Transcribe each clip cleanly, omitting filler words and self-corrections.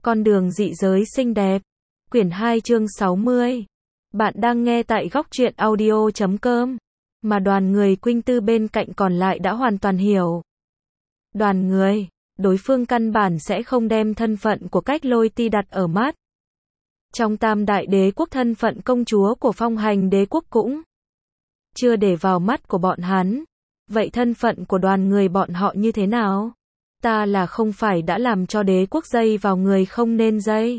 Con đường dị giới xinh đẹp. Quyển 2 chương 60. Bạn đang nghe tại góc truyện audio.com. Mà đoàn người Quỳnh Tư bên cạnh còn lại đã hoàn toàn hiểu. Đoàn người, đối phương căn bản sẽ không đem thân phận của Cách Lôi Ti đặt ở mắt. Trong Tam Đại Đế Quốc, thân phận công chúa của Phong Hành Đế Quốc cũng chưa để vào mắt của bọn hắn. Vậy thân phận của đoàn người bọn họ như thế nào? Ta là không phải đã làm cho đế quốc dây vào người không nên dây?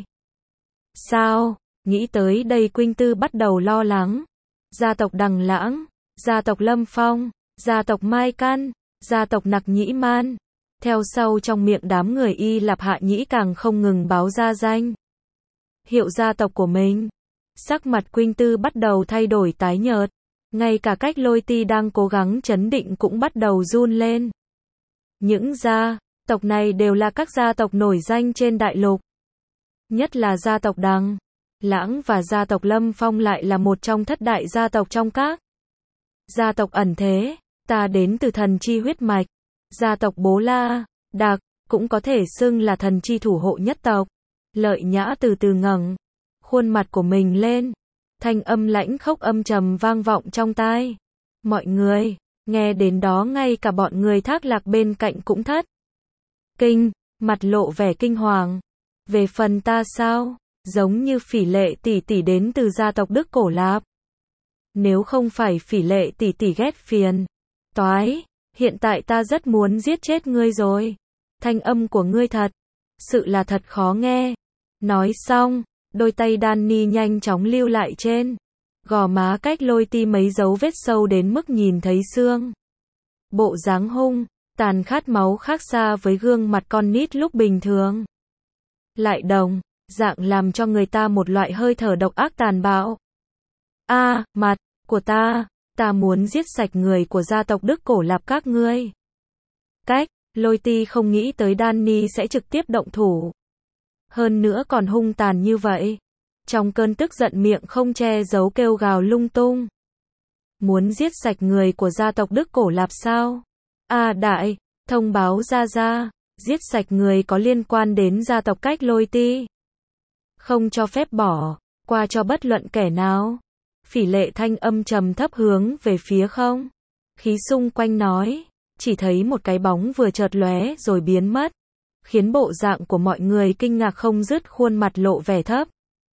Sao? Nghĩ tới đây Quỳnh Tư bắt đầu lo lắng. Gia tộc Đằng Lãng, gia tộc Lâm Phong, gia tộc Mai Căn, gia tộc Nặc Nhĩ Man. Theo sau trong miệng đám người Y Lạp Hạ Nhĩ càng không ngừng báo ra danh hiệu gia tộc của mình. Sắc mặt Quỳnh Tư bắt đầu thay đổi tái nhợt. Ngay cả Cách Lôi Ti đang cố gắng trấn định cũng bắt đầu run lên. Những gia tộc này đều là các gia tộc nổi danh trên đại lục. Nhất là gia tộc Đằng Lãng và gia tộc Lâm Phong lại là một trong thất đại gia tộc trong các gia tộc ẩn thế. Ta đến từ thần chi huyết mạch. Gia tộc Bố La Đạc cũng có thể xưng là thần chi thủ hộ nhất tộc. Lợi Nhã từ từ ngẩng khuôn mặt của mình lên. Thanh âm lãnh khốc âm trầm vang vọng trong tai. Mọi người, nghe đến đó ngay cả bọn người Thác Lạc bên cạnh cũng thất kinh, mặt lộ vẻ kinh hoàng. Về phần ta sao? Giống như Phỉ Lệ tỷ tỷ đến từ gia tộc Đức Cổ Lạp. Nếu không phải Phỉ Lệ tỷ tỷ ghét phiền toái, hiện tại ta rất muốn giết chết ngươi rồi. Thanh âm của ngươi thật sự là thật khó nghe. Nói xong, đôi tay Danny nhanh chóng lưu lại trên gò má Cách Lôi Ti mấy dấu vết sâu đến mức nhìn thấy xương. Bộ dáng hung tàn khát máu khác xa với gương mặt con nít lúc bình thường. Lại đồng dạng làm cho người ta một loại hơi thở độc ác tàn bạo. Mặt của ta muốn giết sạch người của gia tộc Đức Cổ Lạp các ngươi. Cách Lôi Ti không nghĩ tới Danny sẽ trực tiếp động thủ. Hơn nữa còn hung tàn như vậy. Trong cơn tức giận miệng không che giấu kêu gào lung tung. Muốn giết sạch người của gia tộc Đức Cổ Lạp sao? Đại, thông báo ra, giết sạch người có liên quan đến gia tộc Cách Lôi Ti. Không cho phép bỏ qua cho bất luận kẻ nào. Phỉ Lệ thanh âm trầm thấp hướng về phía không khí xung quanh nói. Chỉ thấy một cái bóng vừa chợt lóe rồi biến mất. Khiến bộ dạng của mọi người kinh ngạc không dứt, khuôn mặt lộ vẻ thấp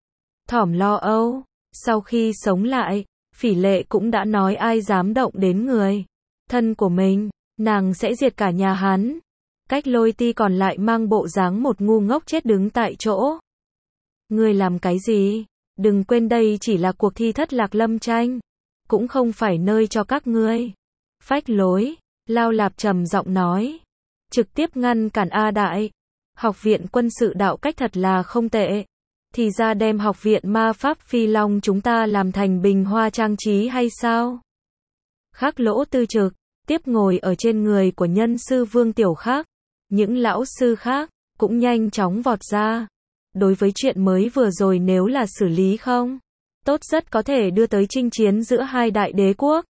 thỏm lo âu. Sau khi sống lại, Phỉ Lệ cũng đã nói ai dám động đến người thân của mình, nàng sẽ diệt cả nhà hắn. Cách Lôi Ti còn lại mang bộ dáng một ngu ngốc chết đứng tại chỗ. Ngươi làm cái gì? Đừng quên đây chỉ là cuộc thi thất lạc lâm tranh, cũng không phải nơi cho các ngươi phách lối. Lao Lạp trầm giọng nói, trực tiếp ngăn cản Đại. Học viện quân sự đạo Cách thật là không tệ. Thì ra đem học viện ma pháp Phi Long chúng ta làm thành bình hoa trang trí hay sao? Khắc Lỗ Tư trực tiếp ngồi ở trên người của nhân sư Vương Tiểu Khắc. Những lão sư khác cũng nhanh chóng vọt ra. Đối với chuyện mới vừa rồi nếu là xử lý không tốt rất có thể đưa tới chinh chiến giữa hai đại đế quốc.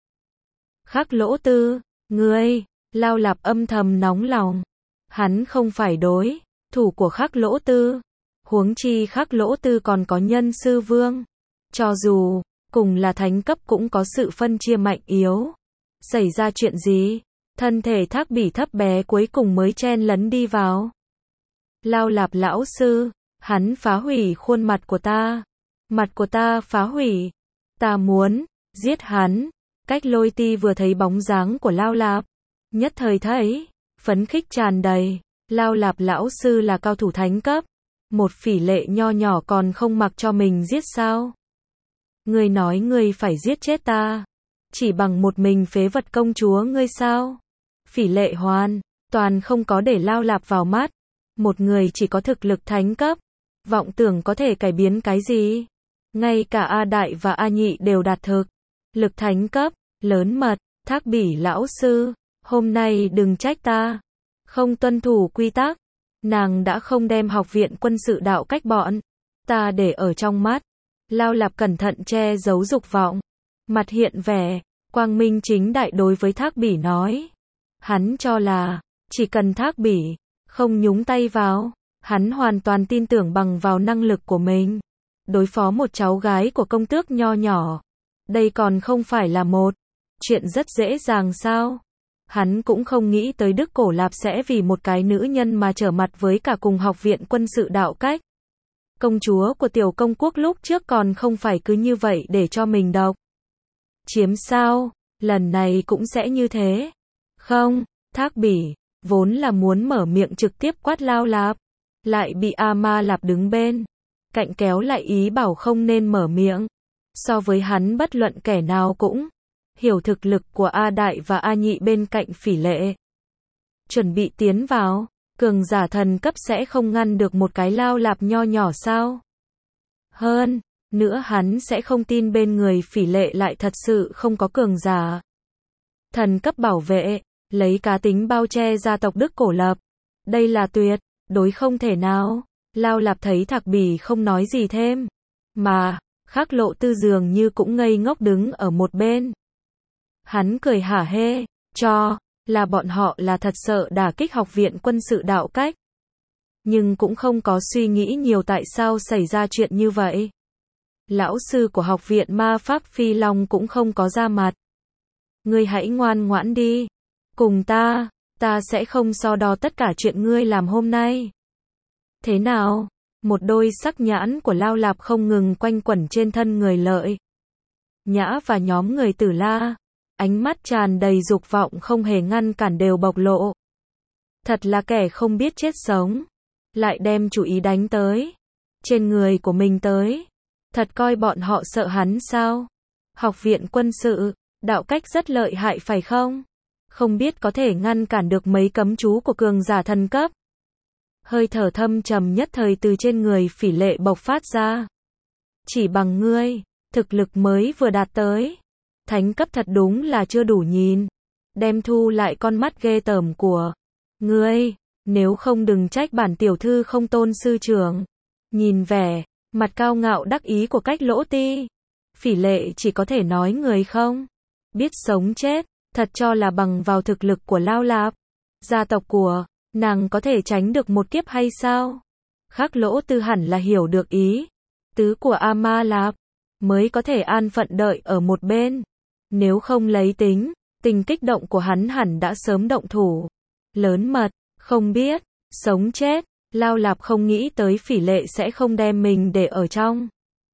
Khắc Lỗ Tư, ngươi, Lao Lạp âm thầm nóng lòng. Hắn không phải đối thủ của Khắc Lỗ Tư. Huống chi Khắc Lỗ Tư còn có nhân sư Vương. Cho dù cùng là thánh cấp cũng có sự phân chia mạnh yếu. Xảy ra chuyện gì? Thân thể Thác Bỉ thấp bé cuối cùng mới chen lấn đi vào. Lao Lạp lão sư, hắn phá hủy khuôn mặt của ta. Mặt của ta phá hủy. Ta muốn giết hắn. Cách Lôi Ti vừa thấy bóng dáng của Lao Lạp, nhất thời thấy phấn khích tràn đầy. Lao Lạp lão sư là cao thủ thánh cấp. Một Phỉ Lệ nho nhỏ còn không mặc cho mình giết sao? Ngươi nói ngươi phải giết chết ta, chỉ bằng một mình phế vật công chúa ngươi sao? Phỉ Lệ hoàn toàn không có để Lao Lạp vào mắt. Một người chỉ có thực lực thánh cấp, vọng tưởng có thể cải biến cái gì? Ngay cả Đại và Nhị đều đạt thực lực thánh cấp. Lớn mật, Thác Bỉ lão sư, hôm nay đừng trách ta không tuân thủ quy tắc. Nàng đã không đem học viện quân sự đạo Cách bọn ta để ở trong mắt. Lao Lạp cẩn thận che giấu dục vọng, mặt hiện vẻ quang minh chính đại đối với Thác Bỉ nói. Hắn cho là chỉ cần Thác Bỉ không nhúng tay vào Hắn hoàn toàn tin tưởng bằng vào năng lực của mình. Đối phó một cháu gái của công tước nho nhỏ. Đây còn không phải là một chuyện rất dễ dàng sao? Hắn cũng không nghĩ tới Đức Cổ Lạp sẽ vì một cái nữ nhân mà trở mặt với cả cùng học viện quân sự đạo cách. Công chúa của tiểu công quốc lúc trước còn không phải cứ như vậy để cho mình độc chiếm sao? Lần này cũng sẽ như thế. Không, Thác Bỉ, vốn là muốn mở miệng trực tiếp quát Lao Lạp. Lại bị A Ma Lạp đứng bên cạnh kéo lại ý bảo không nên mở miệng. So với hắn bất luận kẻ nào cũng hiểu thực lực của A Đại và A Nhị bên cạnh Phỉ Lệ. Chuẩn bị tiến vào, cường giả thần cấp sẽ không ngăn được một cái Lao Lạp nho nhỏ sao? Hơn nữa hắn sẽ không tin bên người Phỉ Lệ lại thật sự không có cường giả thần cấp bảo vệ, lấy cá tính bao che gia tộc Đức Cổ Lạp. Đây là tuyệt đối không thể nào. Lao Lạp thấy Thạc Bỉ không nói gì thêm, mà Khắc Lộ Tư dường như cũng ngây ngốc đứng ở một bên. Hắn cười hả hê, cho là bọn họ là thật sợ đả kích học viện quân sự đạo cách. Nhưng cũng không có suy nghĩ nhiều tại sao xảy ra chuyện như vậy. Lão sư của học viện ma pháp Phi Long cũng không có ra mặt. Ngươi hãy ngoan ngoãn đi. Cùng ta sẽ không so đo tất cả chuyện ngươi làm hôm nay. Thế nào? Một đôi sắc nhãn của Lao Lạp không ngừng quanh quẩn trên thân người Lợi Nhã và nhóm người Tử La. Ánh mắt tràn đầy dục vọng không hề ngăn cản đều bộc lộ. Thật là kẻ không biết chết sống. Lại đem chủ ý đánh tới trên người của mình tới. Thật coi bọn họ sợ hắn sao? Học viện quân sự, đạo cách rất lợi hại phải không? Không biết có thể ngăn cản được mấy cấm chú của cường giả thần cấp. Hơi thở thâm trầm nhất thời từ trên người Phỉ Lệ bộc phát ra. Chỉ bằng ngươi, thực lực mới vừa đạt tới thánh cấp thật đúng là chưa đủ nhìn. Đem thu lại con mắt ghê tởm của ngươi, nếu không đừng trách bản tiểu thư không tôn sư trưởng. Nhìn vẻ mặt cao ngạo đắc ý của Cách Lỗ Ti, Phỉ Lệ chỉ có thể nói người không biết sống chết, thật cho là bằng vào thực lực của Lao Lạp, gia tộc của nàng có thể tránh được một kiếp hay sao? Khắc Lỗ Tư hẳn là hiểu được ý tứ của A Ma Lạp, mới có thể an phận đợi ở một bên. Nếu không lấy tình kích động của hắn hẳn đã sớm động thủ. Lớn mật, không biết sống chết. Lao Lạp không nghĩ tới Phỉ Lệ sẽ không đem mình để ở trong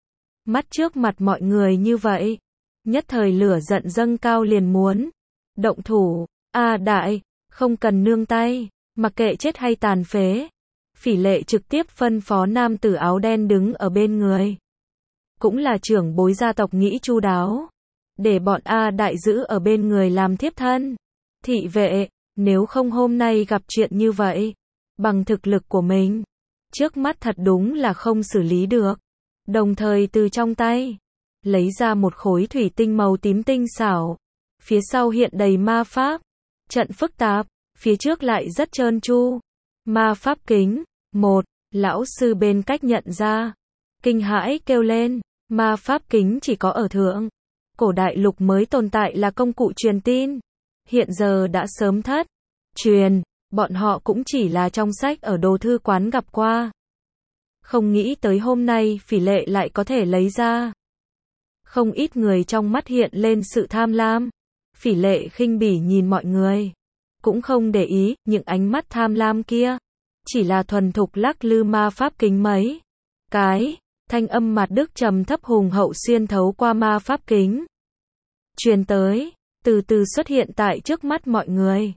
mắt trước mặt mọi người như vậy. Nhất thời lửa giận dâng cao liền muốn động thủ. A Đại, không cần nương tay, mặc kệ chết hay tàn phế. Phỉ Lệ trực tiếp phân phó nam tử áo đen đứng ở bên người, cũng là trưởng bối gia tộc nghĩ chu đáo, để bọn A Đại giữ ở bên người làm thiếp thân thị vệ. Nếu không hôm nay gặp chuyện như vậy, bằng thực lực của mình, trước mắt thật đúng là không xử lý được. Đồng thời từ trong tay lấy ra một khối thủy tinh màu tím tinh xảo, phía sau hiện đầy ma pháp trận phức tạp, phía trước lại rất trơn tru. Ma pháp kính. Một lão sư bên cách nhận ra, kinh hãi kêu lên, ma pháp kính chỉ có ở thượng cổ đại lục mới tồn tại là công cụ truyền tin, hiện giờ đã sớm thất truyền. Bọn họ cũng chỉ là trong sách ở đồ thư quán gặp qua. Không nghĩ tới hôm nay Phỉ Lệ lại có thể lấy ra. Không ít người trong mắt hiện lên sự tham lam. Phỉ Lệ khinh bỉ nhìn mọi người, cũng không để ý những ánh mắt tham lam kia. Chỉ là thuần thục lắc lư ma pháp kính mấy cái. Thanh âm Mạt Đức trầm thấp hùng hậu xuyên thấu qua ma pháp kính truyền tới, từ từ xuất hiện tại trước mắt mọi người.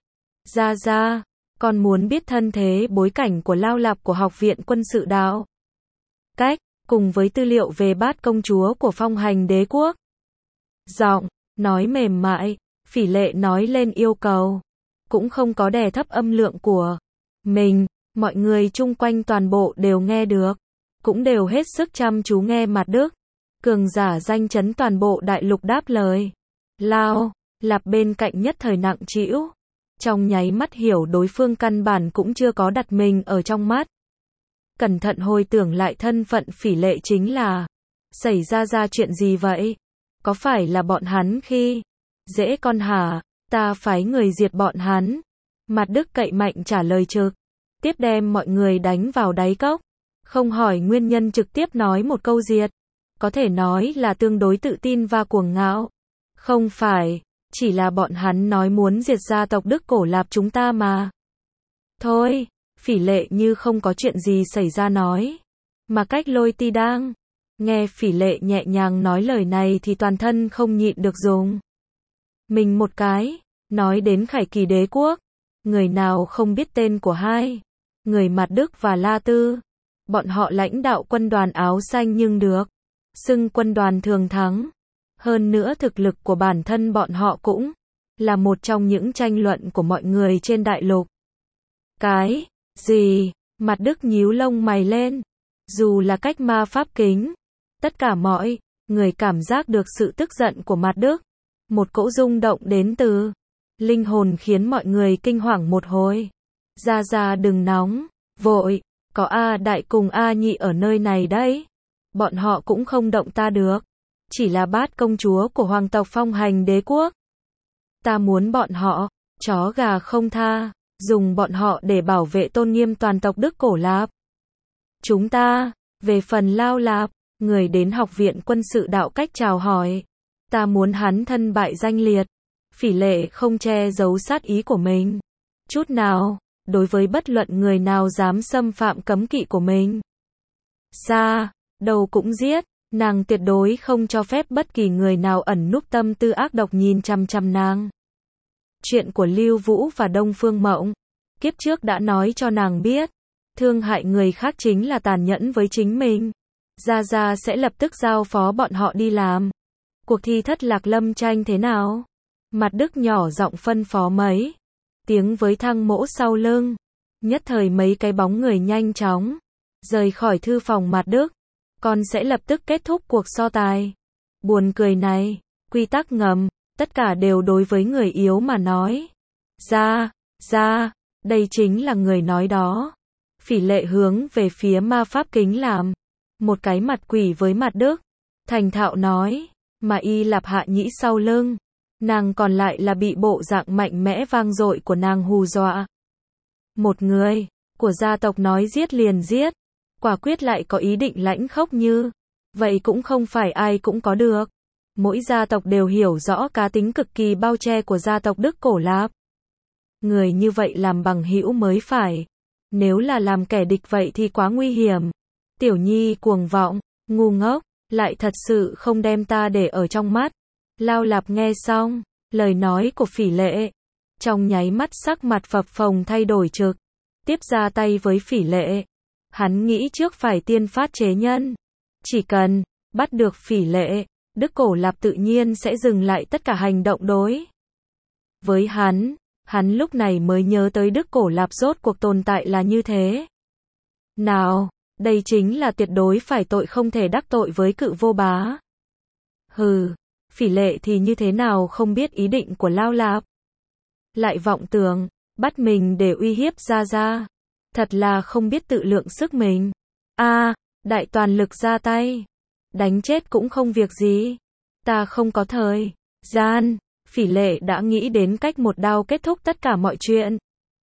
Ra, con muốn biết thân thế bối cảnh của Lao Lạp của học viện quân sự đạo cách, cùng với tư liệu về Bát công chúa của Phong Hành Đế quốc. Giọng nói mềm mại, Phỉ Lệ nói lên yêu cầu, cũng không có đè thấp âm lượng của mình. Mọi người chung quanh toàn bộ đều nghe được, cũng đều hết sức chăm chú nghe Mạt Đức, cường giả danh chấn toàn bộ đại lục đáp lời. Lao Lạp bên cạnh nhất thời nặng trĩu, trong nháy mắt hiểu đối phương căn bản cũng chưa có đặt mình ở trong mắt. Cẩn thận hồi tưởng lại thân phận Phỉ Lệ chính là, xảy ra chuyện gì vậy? Có phải là bọn hắn khi dễ con hả? Ta phái người diệt bọn hắn. Mạt Đức cậy mạnh trả lời trực tiếp đem mọi người đánh vào đáy cốc. Không hỏi nguyên nhân trực tiếp nói một câu diệt. Có thể nói là tương đối tự tin và cuồng ngạo. Không phải, chỉ là bọn hắn nói muốn diệt gia tộc Đức Cổ Lạp chúng ta mà. Thôi, Phỉ Lệ như không có chuyện gì xảy ra nói. Mà Cách Lôi Ti đang nghe Phỉ Lệ nhẹ nhàng nói lời này thì toàn thân không nhịn được dùng mình một cái. Nói đến Khải Kỳ đế quốc, người nào không biết tên của hai người Mạt Đức và La Tư. Bọn họ lãnh đạo quân đoàn áo xanh nhưng được xưng quân đoàn thường thắng. Hơn nữa thực lực của bản thân bọn họ cũng là một trong những tranh luận của mọi người trên đại lục. Cái gì? Mạt Đức nhíu lông mày lên. Dù là cách ma pháp kính, tất cả mọi người cảm giác được sự tức giận của Mạt Đức. Một cỗ rung động đến từ linh hồn khiến mọi người kinh hoàng một hồi. Ra đừng nóng, vội, có A Đại cùng A Nhị ở nơi này đấy. Bọn họ cũng không động ta được. Chỉ là Bát công chúa của hoàng tộc Phong Hành đế quốc. Ta muốn bọn họ, chó gà không tha, dùng bọn họ để bảo vệ tôn nghiêm toàn tộc Đức Cổ Lạp. Chúng ta, về phần Lao Lạp, người đến học viện quân sự đạo cách chào hỏi. Ta muốn hắn thân bại danh liệt. Phỉ Lệ không che giấu sát ý của mình chút nào, đối với bất luận người nào dám xâm phạm cấm kỵ của mình. Xa, đầu cũng giết, nàng tuyệt đối không cho phép bất kỳ người nào ẩn núp tâm tư ác độc nhìn chằm chằm nàng. Chuyện của Lưu Vũ và Đông Phương Mộng, kiếp trước đã nói cho nàng biết, thương hại người khác chính là tàn nhẫn với chính mình. Gia sẽ lập tức giao phó bọn họ đi làm. Cuộc thi thất lạc lâm tranh thế nào? Mạt Đức nhỏ giọng phân phó mấy tiếng với Thăng Mỗ sau lưng. Nhất thời mấy cái bóng người nhanh chóng rời khỏi thư phòng Mạt Đức. Con sẽ lập tức kết thúc cuộc so tài. Buồn cười này, quy tắc ngầm, tất cả đều đối với người yếu mà nói. Ra, đây chính là người nói đó. Phỉ Lệ hướng về phía ma pháp kính làm một cái mặt quỷ với Mạt Đức. Thành thạo nói, mà Y Lạp Hạ Nhĩ sau lưng. Nàng còn lại là bị bộ dạng mạnh mẽ vang dội của nàng hù dọa. Một người của gia tộc nói giết liền giết, quả quyết lại có ý định lãnh khốc như vậy cũng không phải ai cũng có được. Mỗi gia tộc đều hiểu rõ cá tính cực kỳ bao che của gia tộc Đức Cổ Lạp. Người như vậy làm bằng hữu mới phải. Nếu là làm kẻ địch vậy thì quá nguy hiểm. Tiểu Nhi cuồng vọng, ngu ngốc, lại thật sự không đem ta để ở trong mắt. Lao Lạp nghe xong lời nói của Phỉ Lệ, trong nháy mắt sắc mặt phập phồng thay đổi trực tiếp ra tay với Phỉ Lệ. Hắn nghĩ trước phải tiên phát chế nhân. Chỉ cần bắt được Phỉ Lệ, Đức Cổ Lạp tự nhiên sẽ dừng lại tất cả hành động đối với hắn. Hắn lúc này mới nhớ tới Đức Cổ Lạp rốt cuộc tồn tại là như thế nào. Đây chính là tuyệt đối phải tội không thể đắc tội với Cự Vô Bá. Hừ, Phỉ Lệ thì như thế nào không biết ý định của Lao Lạp. Lại vọng tưởng bắt mình để uy hiếp Gia. Thật là không biết tự lượng sức mình. Đại toàn lực ra tay. Đánh chết cũng không việc gì. Ta không có thời gian. Phỉ Lệ đã nghĩ đến cách một đao kết thúc tất cả mọi chuyện.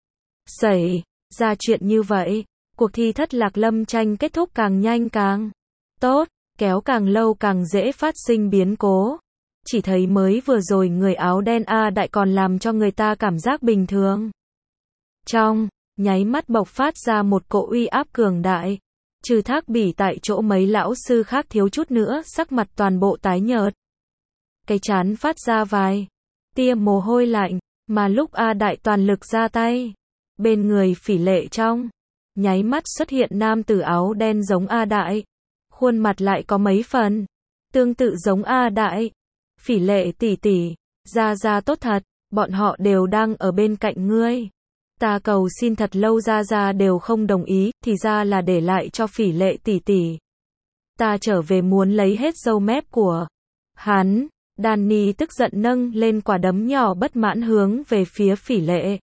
Xảy ra chuyện như vậy, cuộc thi thất lạc lâm tranh kết thúc càng nhanh càng tốt, kéo càng lâu càng dễ phát sinh biến cố. Chỉ thấy mới vừa rồi người áo đen A Đại còn làm cho người ta cảm giác bình thường. Trong nháy mắt bộc phát ra một cỗ uy áp cường đại. Trừ Thác Bỉ tại chỗ mấy lão sư khác thiếu chút nữa sắc mặt toàn bộ tái nhợt. Cái trán phát ra vài tia mồ hôi lạnh, mà lúc A Đại toàn lực ra tay, bên người Phỉ Lệ trong nháy mắt xuất hiện nam tử áo đen giống A Đại. Khuôn mặt lại có mấy phần tương tự giống A Đại. Phỉ Lệ tỷ tỷ, Gia tốt thật, bọn họ đều đang ở bên cạnh ngươi. Ta cầu xin thật lâu Gia đều không đồng ý, thì ra là để lại cho Phỉ Lệ tỷ tỷ. Ta trở về muốn lấy hết râu mép của hắn. Danny tức giận nâng lên quả đấm nhỏ bất mãn hướng về phía Phỉ Lệ.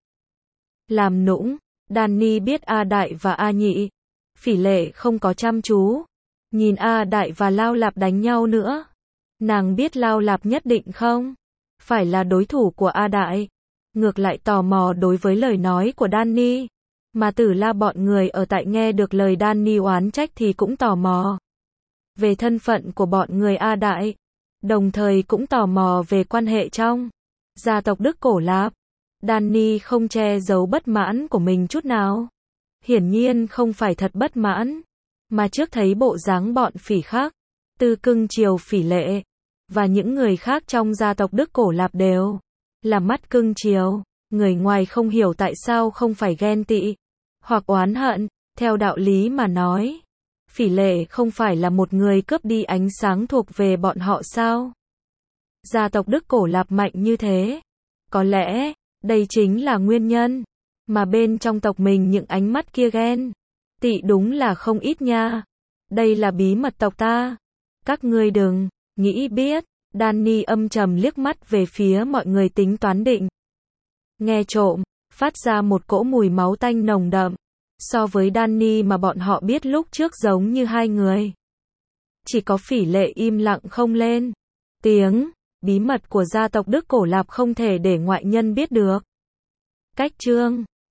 Làm nũng, Danny biết A Đại và A Nhị. Phỉ Lệ không có chăm chú nhìn A Đại và Lao Lạp đánh nhau nữa. Nàng biết Lao Lạp nhất định không phải là đối thủ của A Đại. Ngược lại tò mò đối với lời nói của Danny. Mà Tử La bọn người ở tại nghe được lời Danny oán trách thì cũng tò mò về thân phận của bọn người A Đại, đồng thời cũng tò mò về quan hệ trong gia tộc Đức Cổ Lạp. Danny không che giấu bất mãn của mình chút nào. Hiển nhiên không phải thật bất mãn, mà trước thấy bộ dáng bọn Phỉ khác, Tư cưng chiều Phỉ Lệ, và những người khác trong gia tộc Đức Cổ Lạp đều là mắt cưng chiều, người ngoài không hiểu tại sao không phải ghen tị, hoặc oán hận, theo đạo lý mà nói. Phỉ Lệ không phải là một người cướp đi ánh sáng thuộc về bọn họ sao? Gia tộc Đức Cổ Lạp mạnh như thế. Có lẽ, đây chính là nguyên nhân mà bên trong tộc mình những ánh mắt kia ghen tị đúng là không ít nha. Đây là bí mật tộc ta. Các ngươi đừng nghĩ biết. Danny âm trầm liếc mắt về phía mọi người tính toán định nghe trộm, phát ra một cỗ mùi máu tanh nồng đậm. So với Danny mà bọn họ biết lúc trước giống như hai người. Chỉ có Phỉ Lệ im lặng không lên tiếng. Bí mật của gia tộc Đức Cổ Lạp không thể để ngoại nhân biết được. Cách chương